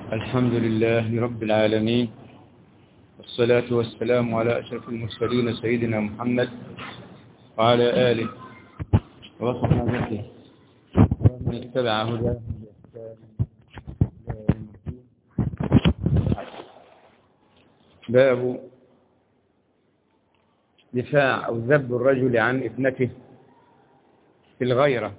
الحمد لله رب العالمين، والصلاة والسلام على أشرف المرسلين سيدنا محمد وعلى آله وصحبه ومن اتبع هداه باب دفاع أو ذب الرجل عن ابنته في الغيرة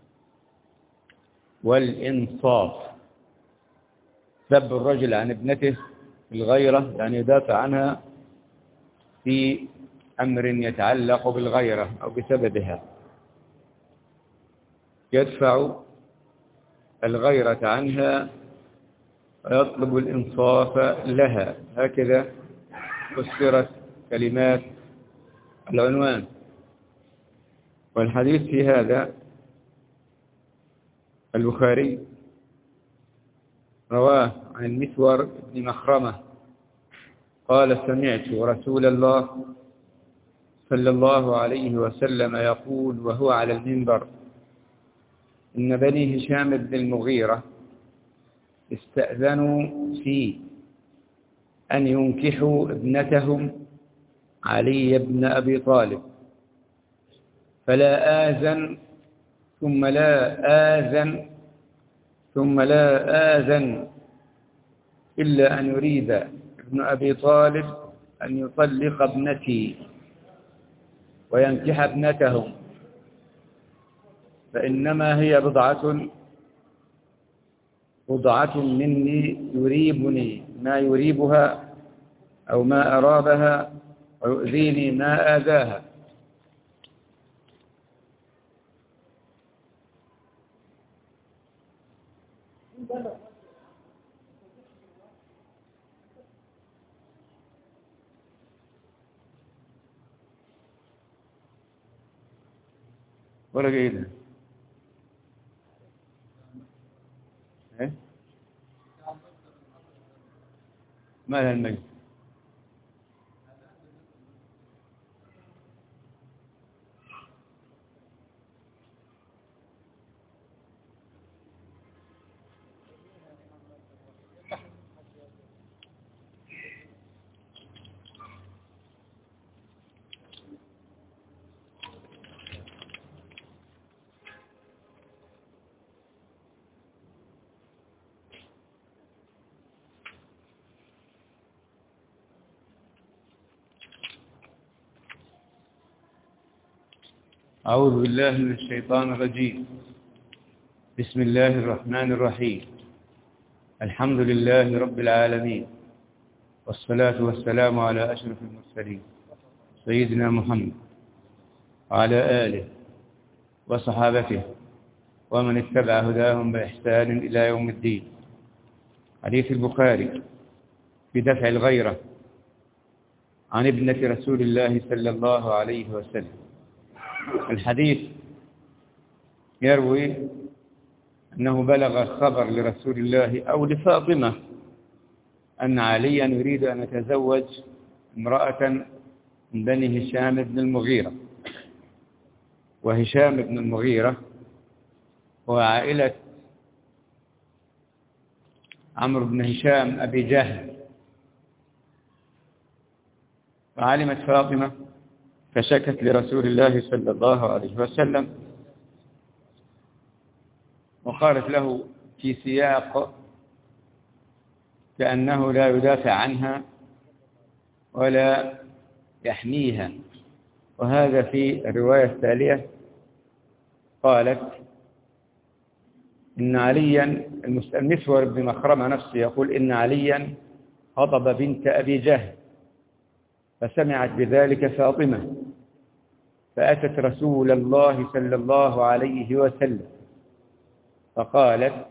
والإنصاف. ذب الرجل عن ابنته في الغيرة يعني يدافع عنها في أمر يتعلق بالغيرة أو بسببها، يدفع الغيرة عنها ويطلب الإنصاف لها. هكذا فسرت كلمات العنوان. والحديث في هذا البخاري رواه عن المسور بن مخرمة قال: سمعت رسول الله صلى الله عليه وسلم يقول وهو على المنبر: إن بني هشام بن المغيرة استأذنوا في أن ينكحوا ابنتهم علي بن أبي طالب، فلا آذن ثم لا آذن ثم لا آذن إلا أن يريد ابن أبي طالب أن يطلق ابنتي وينكح ابنتهم، فإنما هي بضعة مني يريبني ما يريبها أو ما أرابها ويؤذيني ما آذاها. ولا جيدة ما لها المجد. أعوذ بالله من الشيطان الرجيم. بسم الله الرحمن الرحيم. الحمد لله رب العالمين، والصلاة والسلام على أشرف المرسلين سيدنا محمد وعلى آله وصحابته ومن اتبع هداهم بإحسان إلى يوم الدين. حديث البخاري في دفع الغيرة عن ابنة رسول الله صلى الله عليه وسلم. الحديث يروي أنه بلغ الخبر لرسول الله أو لفاطمة أن عليا يريد أن يتزوج امرأة من بني هشام بن المغيرة. وهشام بن المغيرة هو عائلة عمرو بن هشام أبي جهل. فعلمت فاطمة فشكت لرسول الله صلى الله عليه وسلم وقالت له في سياق كأنه لا يدافع عنها ولا يحميها. وهذا في الرواية التالية قالت إن عليا، المسور بن مخرمة نفسه يقول إن عليا خطب بنت أبي جهل، فسمعت بذلك فاطمة فأتت رسول الله صلى الله عليه وسلم فقالت: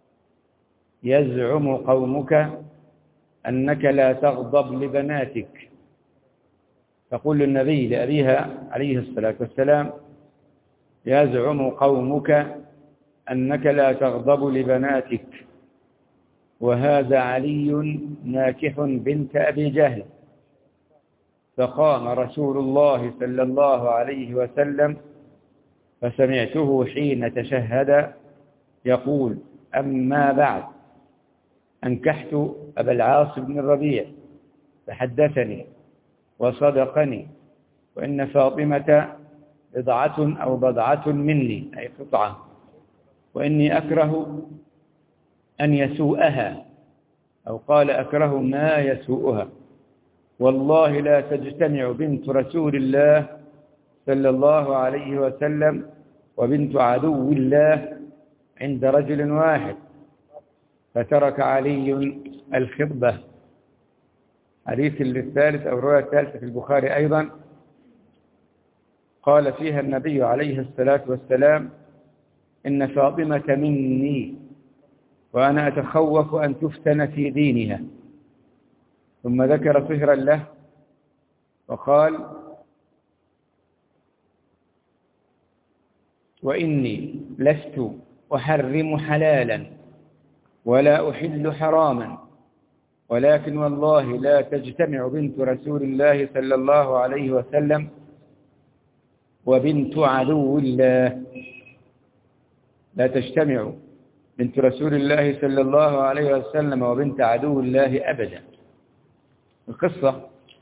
يزعم قومك أنك لا تغضب لبناتك. تقول النبي لأبيها عليه الصلاة والسلام: يزعم قومك أنك لا تغضب لبناتك، وهذا علي ناكح بنت أبي جهل. فقام رسول الله صلى الله عليه وسلم فسمعته حين تشهد يقول: أما بعد، أنكحت أبا العاص بن الربيع فحدثني وصدقني وإن فاطمة بضعة مني أي قطعة، وإني أكره أن يسوءها، أو قال أكره ما يسوءها. والله لا تجتمع بنت رسول الله صلى الله عليه وسلم وبنت عدو الله عند رجل واحد. فترك علي الخطبة. حديث الثالث أو الرواية الثالثة في البخاري أيضا قال فيها النبي عليه الصلاة والسلام: إن فاطمة مني وأنا أتخوف أن تفتن في دينها. ثم ذكر صهرا له وقال: وإني لست أحرم حلالا ولا أحل حراما، ولكن والله لا تجتمع بنت رسول الله صلى الله عليه وسلم وبنت عدو الله. لا تجتمع بنت رسول الله صلى الله عليه وسلم وبنت عدو الله أبدا. القصة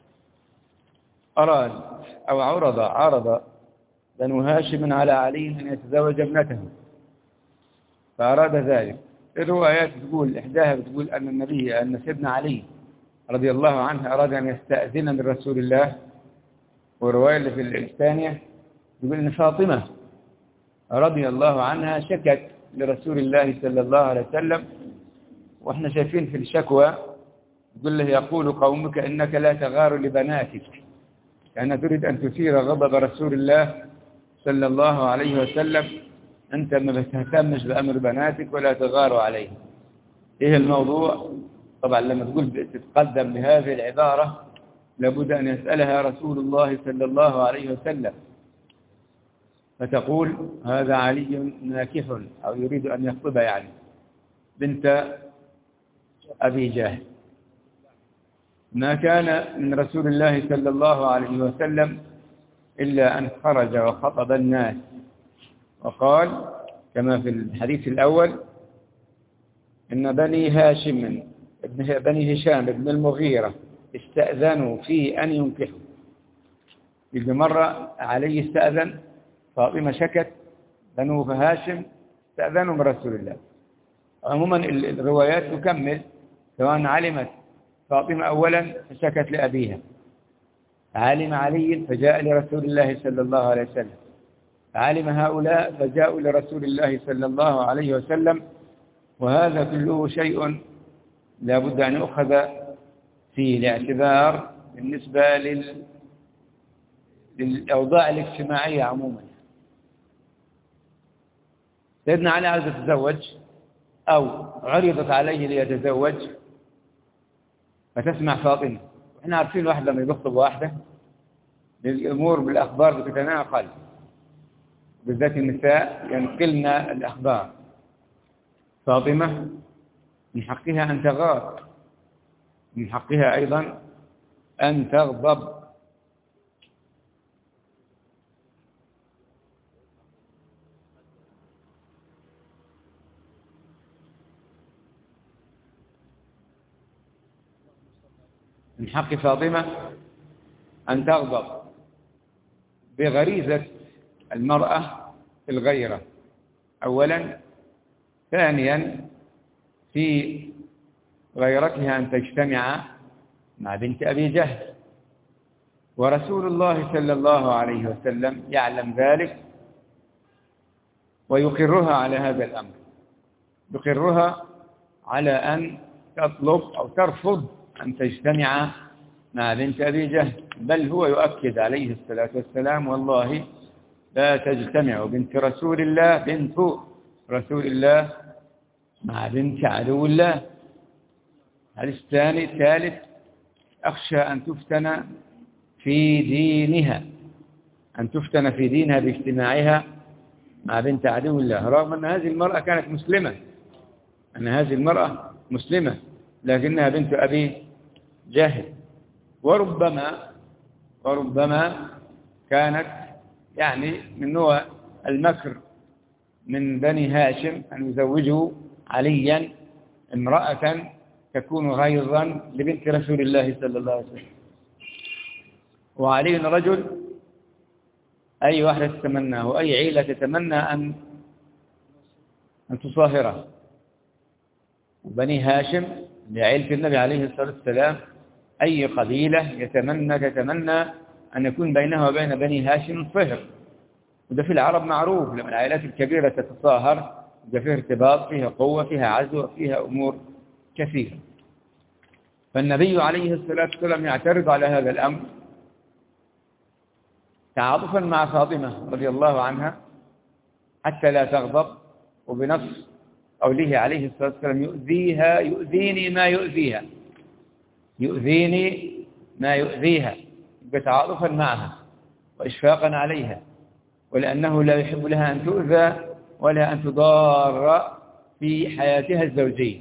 أراد أو عرض بنو هاشم على علي أن يتزوج ابنته، فأراد ذلك. الروايات تقول، إحداها بتقول أن سيدنا علي رضي الله عنه أراد أن يستأذن من رسول الله، والرواية اللي في الثانية تقول أن فاطمة رضي الله عنها شكت لرسول الله صلى الله عليه وسلم، وإحنا شايفين في الشكوى يقول له: يقول قومك إنك لا تغار لبناتك، كأنها تريد أن تثير غضب رسول الله صلى الله عليه وسلم. أنت ما بتهتمش بأمر بناتك ولا تغار عليه. إيه الموضوع؟ طبعا لما تقول تتقدم بهذه العبارة لابد أن يسألها رسول الله صلى الله عليه وسلم، فتقول: هذا علي ناكح، أو يريد أن يخطب يعني بنت أبي جهل. ما كان من رسول الله صلى الله عليه وسلم إلا أن خرج وخطب الناس، وقال كما في الحديث الأول: إن بني هشام بن المغيرة استأذنوا في أن ينكحوا. يجي مرة علي استأذن، فاطمة شكت، بنو هاشم استأذنوا من رسول الله. عموما الروايات تكمل، سواء علمت فاطمة أولا فشكت لأبيها، علم علي فجاء لرسول الله صلى الله عليه وسلم، علم هؤلاء فجاءوا لرسول الله صلى الله عليه وسلم. وهذا كله شيء لا بد أن يؤخذ فيه الاعتبار بالنسبة للأوضاع الاجتماعية عموما. سيدنا علي عايز يتزوج أو عرضت عليه ليتزوج، فتسمع فاطمة. وإحنا عارفين واحد لما يخطب واحدة الأمور بالأخبار بتتناقل، بالذات النساء ينقلن الأخبار. فاطمة من حقها أن تغار، من حقها أيضا أن تغضب. من حق فاطمة أن تغضب بغريزة المرأة في الغيرة أولا. ثانيا في غيرتها أن تجتمع مع بنت أبي جهل، ورسول الله صلى الله عليه وسلم يعلم ذلك ويقرها على هذا الأمر، يقرها على أن تطلب أو ترفض أن تجتمع مع بنت أبي جهل، بل هو يؤكد عليه الصلاة والسلام: والله لا تجتمع بنت رسول الله مع بنت عدو الله. الحديث الثالث: أخشى أن تفتن في دينها باجتماعها مع بنت عدو الله، رغم أن هذه المرأة كانت مسلمة، لكنها بنت أبي جهل. وربما كانت يعني من نوع المكر من بني هاشم أن يزوجوا عليا امرأة تكون غيظا لبنت رسول الله صلى الله عليه وسلم. وعلي رجل أي واحدة تتمناه وأي عيلة تتمنى أن تصاهره. بني هاشم لعيلة النبي عليه الصلاة والسلام أي قبيلة تتمنى أن يكون بينها وبين بني هاشم صهر. وده في العرب معروف، لما العائلات الكبيرة تتصاهر يبقى فيها ارتباط، فيها قوة، فيها عزوة، فيها أمور كثيرة. فالنبي عليه الصلاة والسلام يعترض على هذا الأمر تعاطفا مع فاطمة رضي الله عنها حتى لا تغضب، وبنص قوله عليه الصلاة والسلام يؤذيني ما يؤذيها، تعاطفا معها وإشفاقا عليها، ولأنه لا يحب لها أن تؤذى ولا أن تضار في حياتها الزوجية.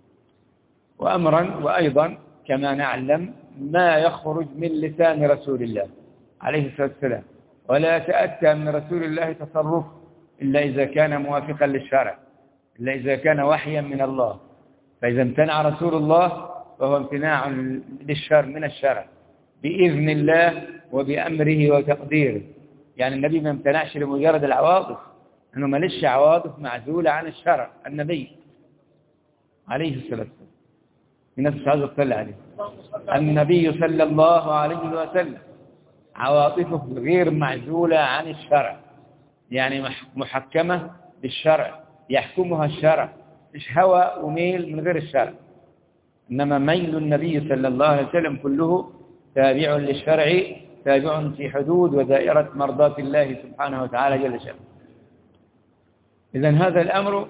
وأيضا كما نعلم ما يخرج من لسان رسول الله عليه الصلاة والسلام ولا يتأتى من رسول الله تصرف إلا إذا كان موافقا للشرع، إلا إذا كان وحيا من الله. فإذا امتنع رسول الله فهو امتناع للشر من الشرع بإذن الله وبأمره وتقديره. يعني النبي ما امتنعش لمجرد العواطف، أنه مالش عواطف معزولة عن الشرع. النبي عليه الصلاة والسلام الناس مش عايزة تطلع عليه. النبي صلى الله عليه وسلم عواطفه غير معزولة عن الشرع، يعني محكمة بالشرع، يحكمها الشرع، مش هوى وميل من غير الشرع. إنما ميل النبي صلى الله عليه وسلم كله تابع للشرع، تابع في حدود ودائرة مرضاة الله سبحانه وتعالى جل شأنه. إذن هذا الأمر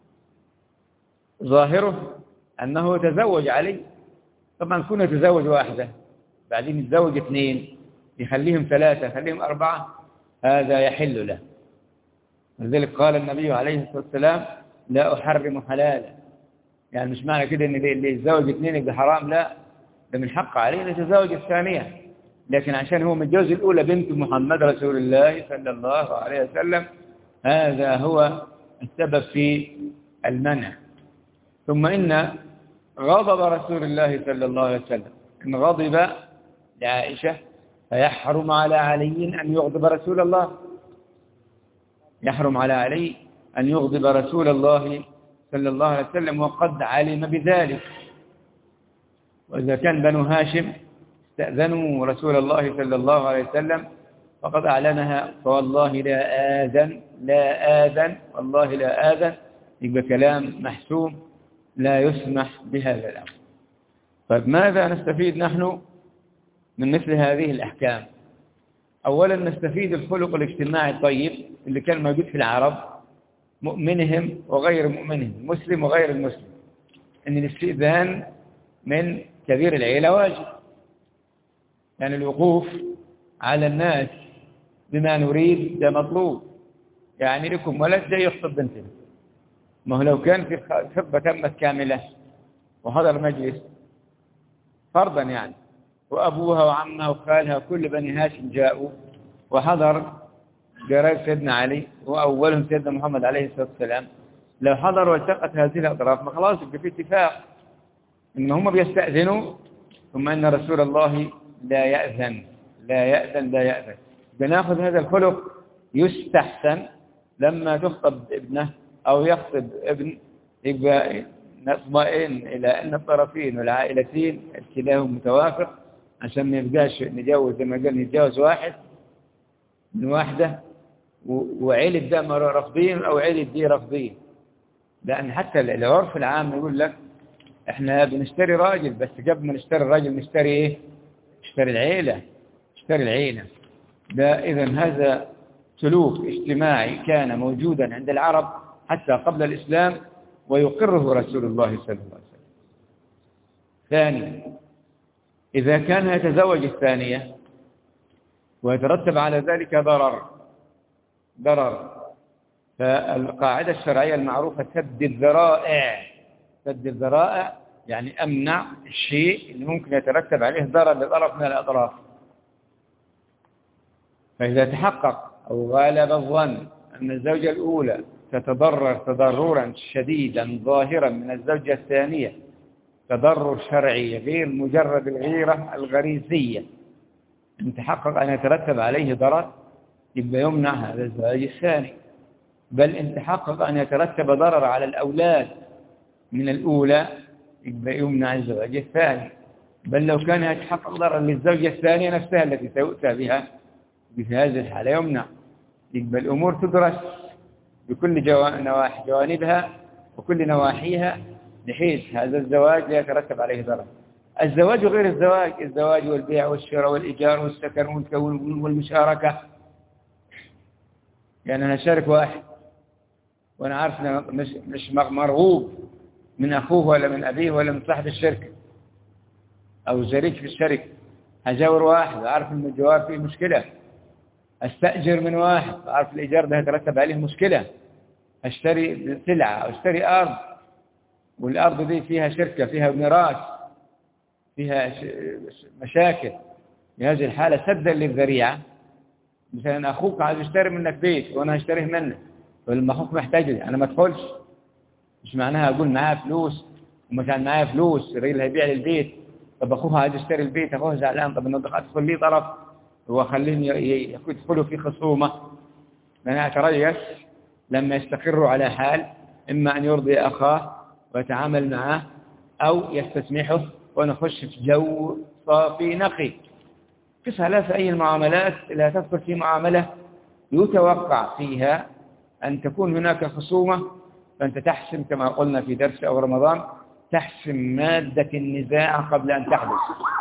ظاهره أنه تزوج علي. طبعا كنا تزوج واحدة بعدين يتزوج اثنين يخليهم ثلاثة يخليهم أربعة، هذا يحل له. ولذلك قال النبي عليه الصلاة والسلام لا أحرم حلالا. يعني مش معنى كده أن اللي يتزوج اثنين يبقى حرام، لا، ده من حق عليه أن يتزوج الثانية، لكن عشان هو متجوز الأولى بنت محمد رسول الله صلى الله عليه وسلم هذا هو السبب في المنع. ثم إن غضب رسول الله صلى الله عليه وسلم إن غضب لعائشة فيحرم على علي أن يغضب رسول الله، يحرم على علي أن يغضب رسول الله صلى الله عليه وسلم وقد علم بذلك. وإذا كان بنو هاشم استأذنوا رسول الله صلى الله عليه وسلم فقد أعلنها فوالله لا آذن والله لا آذن، يبقى كلام محسوم لا يسمح بهذا الأمر. طيب ماذا نستفيد نحن من مثل هذه الأحكام؟ أولا نستفيد الخلق الاجتماعي الطيب اللي كان موجود في العرب، مؤمنهم وغير مؤمنهم، مسلم وغير المسلم، أن الاستئذان من كبير العيلة واجب. يعني الوقوف على الناس بما نريد ده مطلوب. يعني لكم ولد ده يخطب بنتنا، ما هو لو كان في خطبة تمت كاملة وحضر مجلس فرضا يعني وأبوها وعمها وخالها وكل بني هاشم جاءوا وحضر جرائد سيدنا علي وأولهم سيدنا محمد عليه الصلاة والسلام، لو حضر والتقت هذه الأطراف ما خلاص يبقى في اتفاق إن هم بيستأذنوا، ثم إن رسول الله لا يأذن. بناخذ هذا الخلق. يستحسن لما تخطب ابنه أو يخطب ابن يبقى نطمئن إلى أن الطرفين والعائلتين كلاهم متوافق، عشان ما يبقاش نجوز زي ما قال نتجوز واحد من واحدة وعيلة ده رافضين أو عيلة دي رافضين. لأن حتى العرف العام يقول لك احنا بنشتري راجل، بس قبل ما نشتري الراجل نشتري ايه؟ نشتري العيلة. ده إذن هذا سلوك اجتماعي كان موجودا عند العرب حتى قبل الإسلام ويقره رسول الله صلى الله عليه وسلم. ثانيا، إذا كان يتزوج الثانية ويترتب على ذلك ضرر، فالقاعدة الشرعية المعروفة سد الذرائع، يعني أمنع الشيء اللي ممكن يترتب عليه ضرر لطرف من الأطراف. فإذا تحقق أو غالب الظن أن الزوجة الأولى تتضرر تضررا شديدا ظاهرا من الزوجة الثانية تضرر شرعي غير مجرد الغيرة الغريزية، أن تحقق أن يترتب عليه ضرر، يبقى يمنع هذا الزواج الثاني. بل إن تحقق أن يترتب ضرر على الأولاد من الأولى، يبقى يمنع الزواج الثاني. بل لو كان يتحقق ضرر للزوجة الثانية نفسها التي سيؤتى بها، في هذه الحالة يمنع. يبقى الأمور تدرس بكل جوانبها وكل نواحيها، بحيث هذا الزواج لا يترتب عليه ضرر. الزواج غير الزواج والبيع والشراء والإيجار والسكن والمشاركة. يعني أنا شارك واحد وأنا عارف أنه مش مرغوب من أخوه ولا من أبيه ولا من صاحب الشركة أو شريك في الشركة. هجاور واحد عارف أن الجوار فيه مشكلة، أستأجر من واحد عارف الإيجار ده يترتب عليه مشكلة، أشتري سلعة أو أشتري أرض والأرض دي فيها شركة، فيها ميراث، فيها مشاكل. في هذه الحالة سدا للذريعة، مثلا أخوك عايز يشتري منك بيت وأنا هشتريه منك، ولما أخوك محتاج لي أنا ما أدخلش، مش معناها أقول معاه فلوس ومثلا معاه فلوس الراجل هيبيع لي البيت، طب أخوه عايز يشتري البيت، أخوه زعلان، طب أنا أدخل لي طرف وأخليهم يدخلوا في خصومة. أنا أتريث لما يستقروا على حال، إما أن يرضي أخاه ويتعامل معه أو يستسمحه ونخش في جو صافي نقي. قسها لا في أي المعاملات لا تدخل في معاملة يتوقع فيها أن تكون هناك خصومة، فأنت تحسم كما قلنا في درس أو رمضان، تحسم مادة النزاع قبل أن تحدث.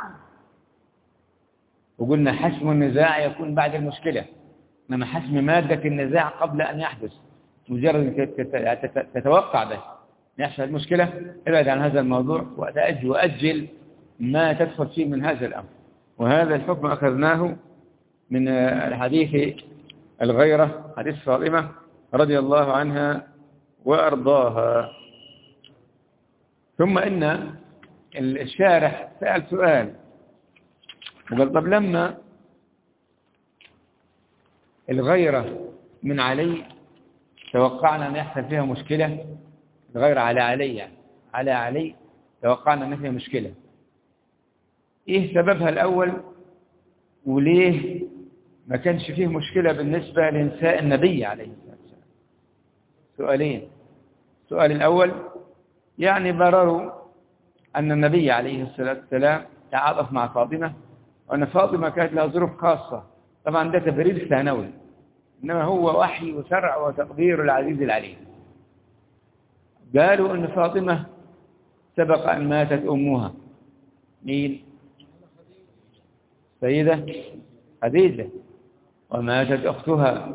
وقلنا حسم النزاع يكون بعد المشكلة، إنما حسم مادة النزاع قبل أن يحدث، مجرد تتوقع بس يحصل المشكلة، ابعد عن هذا الموضوع وأجل ما تدخل فيه من هذا الأمر. وهذا الحكم أخذناه من الحديث الغيرة، حديث فاطمة رضي الله عنها وأرضاها. ثم إن الشارح سأل سؤال وقال طب لما الغيرة من علي توقعنا أن يحصل فيها مشكلة، الغيرة على علي توقعنا أن فيها مشكلة، إيه سببها الأول؟ وليه ما كانش فيه مشكلة بالنسبة لنساء النبي عليه الصلاة والسلام؟ سؤالين. السؤال الأول يعني برروا أن النبي عليه الصلاة والسلام تعاطف مع فاطمة، وأن فاطمة كانت لها ظروف خاصة. طبعا ده تبرير ثانوي، إنما هو وحي وشرع وتقدير العزيز العليم. قالوا أن فاطمة سبق أن ماتت أمها، مين؟ سيدة خديجة، وماتت أختها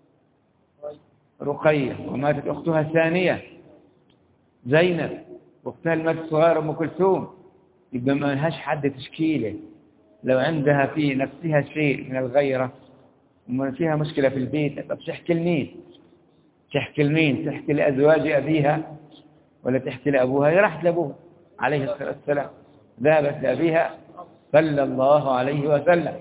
رقية، وماتت أختها الثانية زينب، واختها المات الصغيرة أم كلثوم. يبقى ما لهاش حد تشكيله. لو عندها في نفسها شيء من الغيرة وما فيها مشكلة في البيت، طب تحكي لمين؟ تحكي لأزواج أبيها ولا تحكي لأبوها؟ هي راحت لأبوها عليه الصلاة والسلام، ذهبت لأبيها صلى الله عليه وسلم،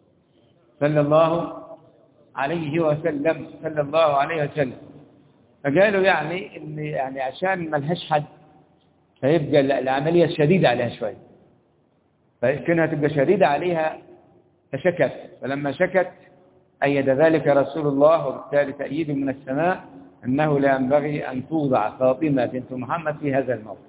فقالوا يعني إن يعني عشان ما لهاش حد فيبقى العملية شديدة عليها شوي، فكانها تبقى شديدة عليها فشكت. فلما شكت أيد ذلك رسول الله، وبالتالي تأييد من السماء أنه لا ينبغي أن توضع فاطمة بنت محمد في هذا الموضع.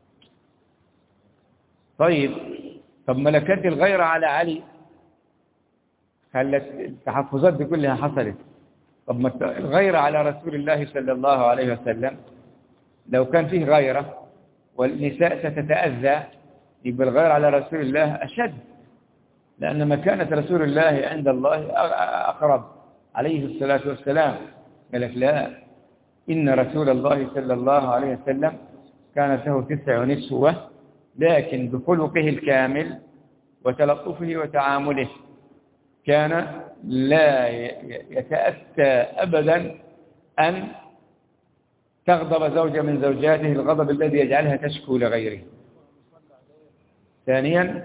طب ملكات الغيرة على علي خلت التحفظات دي كلها حصلت. طب ما الغيرة على رسول الله صلى الله عليه وسلم، لو كان فيه غيرة والنساء ستتأذى، يبقى الغيرة على رسول الله أشد، لأن مكانة رسول الله عند الله أقرب عليه الصلاة والسلام. قال لك لا، إن رسول الله صلى الله عليه وسلم كانت له 9 نسوة، لكن بخلقه الكامل وتلطفه وتعامله كان لا يتأتى أبدا أن تغضب زوجة من زوجاته الغضب الذي يجعلها تشكو لغيره. ثانيا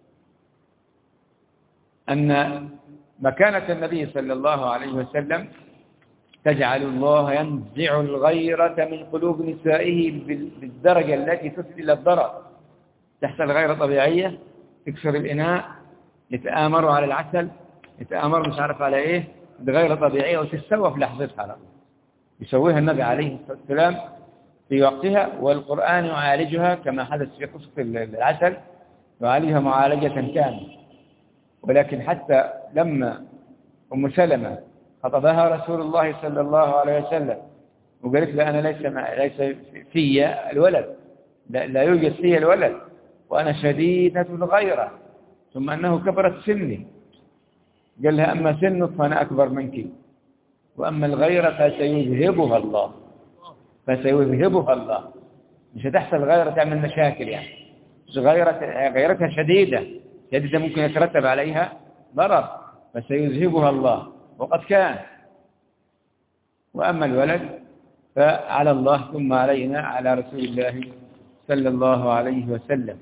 أن مكانة النبي صلى الله عليه وسلم تجعل الله ينزع الغيرة من قلوب نسائه بالدرجة التي تصل إلى الضرر. تحصل غير طبيعية، تكسر الإناء، يتآمروا على العسل، يتآمروا مش عارف على إيه، بغير طبيعية وتتسوى في لحظتها على طول. يسويها النبي عليه الصلاة والسلام في وقتها، والقرآن يعالجها كما حدث في قصة العسل، يعالجها معالجة كاملة. ولكن حتى لما أم سلمة خطبها رسول الله صلى الله عليه وسلم وقالت له أنا ليس في الولد، لا يوجد في الولد، وأنا شديدة الغيرة، ثم أنه كبرت سني، قال لها أما سنك فأنا أكبر منك، وأما الغيرة فسيذهبها الله، فسيذهبها الله. مش هتحصل غيرة تعمل مشاكل يعني، مش غيرتها شديدة ممكن يترتب عليها ضرر، فسيذهبها الله وقد كان. وأما الولد فعلى الله ثم علينا، على رسول الله صلى الله عليه وسلم.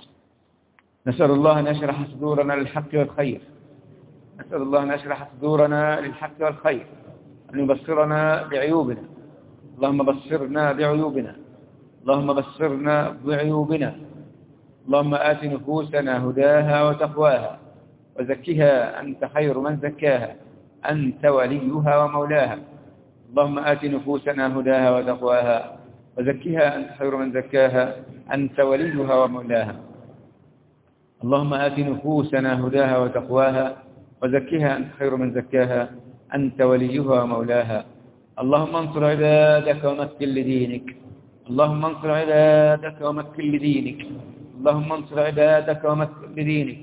نسأل الله أن يشرح صدورنا للحق والخير، نسأل الله أن يشرح صدورنا للحق والخير، أن يبصرنا بعيوبنا. اللهم بصرنا بعيوبنا، اللهم بصرنا بعيوبنا. اللهم آت نفوسنا هداها وتقواها وزكها أنت خير من زكاها، أنت وليها ومولاها. اللهم آت نفوسنا هداها وتقواها وزكها أنت خير من زكاها، أنت وليها ومولاها. اللهم آت نفوسنا هداها وتقواها وزكها أنت خير من زكاها، أنت وليها ومولاها. اللهم انصر عبادك ومكن لدينك، اللهم انصر عبادك ومكن لدينك، اللهم انصر عبادك ومكن لدينك.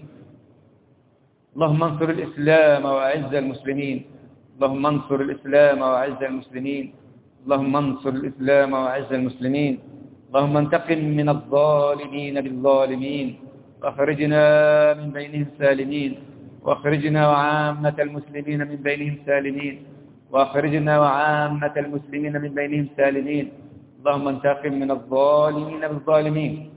اللهم انصر الإسلام وأعز المسلمين، اللهم انصر الإسلام وأعز المسلمين، اللهم انصر الإسلام وأعز المسلمين. اللهم انتقم من الظالمين بالظالمين واخرجنا من بينهم سالمين، واخرجنا وعامة المسلمين من بينهم سالمين، واخرجنا وعامة المسلمين من بينهم سالمين. اللهم انتقم من الظالمين بالظالمين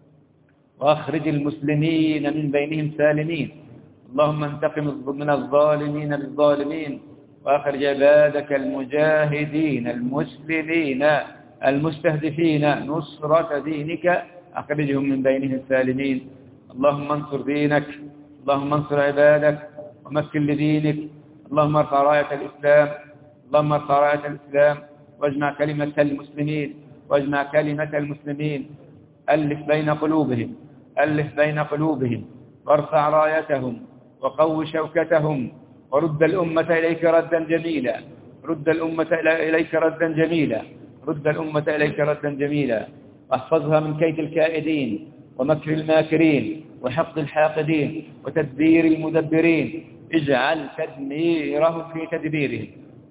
واخرج المسلمين من بينهم سالمين. اللهم انتقم من الظالمين بالظالمين واخرج عبادك المجاهدين المسلمين المستهدفين نصرة دينك، اخرجهم من بينهم سالمين. اللهم انصر دينك، اللهم انصر عبادك ومكن لدينك. اللهم ارفع راية الإسلام، اللهم ارفع راية الإسلام واجمع كلمة المسلمين، واجمع كلمة المسلمين. ألف بين قلوبهم، ألف بين قلوبهم، وارفع رايتهم وقو شوكتهم، ورد الأمة إليك ردا جميلا، رد الأمة إليك ردا جميلا، رد الأمة إليك ردا جميلا. واحفظها من كيد الكائدين ومكر الماكرين وحقد الحاقدين وتدبير المدبرين. اجعل تدميرهم في تدبيرهم،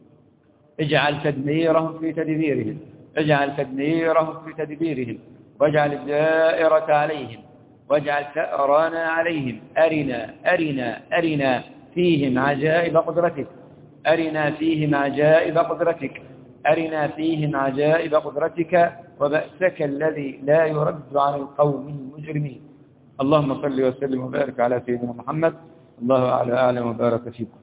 اجعل تدميرهم في تدبيرهم، اجعل تدميرهم في تدبيرهم، واجعل الدائرة عليهم، واجعل ثأرنا عليهم. أرنا فيهم عجائب قدرتك، أرنا فيهم عجائب قدرتك، أرنا فيهم عجائب قدرتك وبأسك الذي لا يرد عن القوم المجرمين. اللهم صل وسلم وبارك على سيدنا محمد. الله أعلم وبارك فيكم.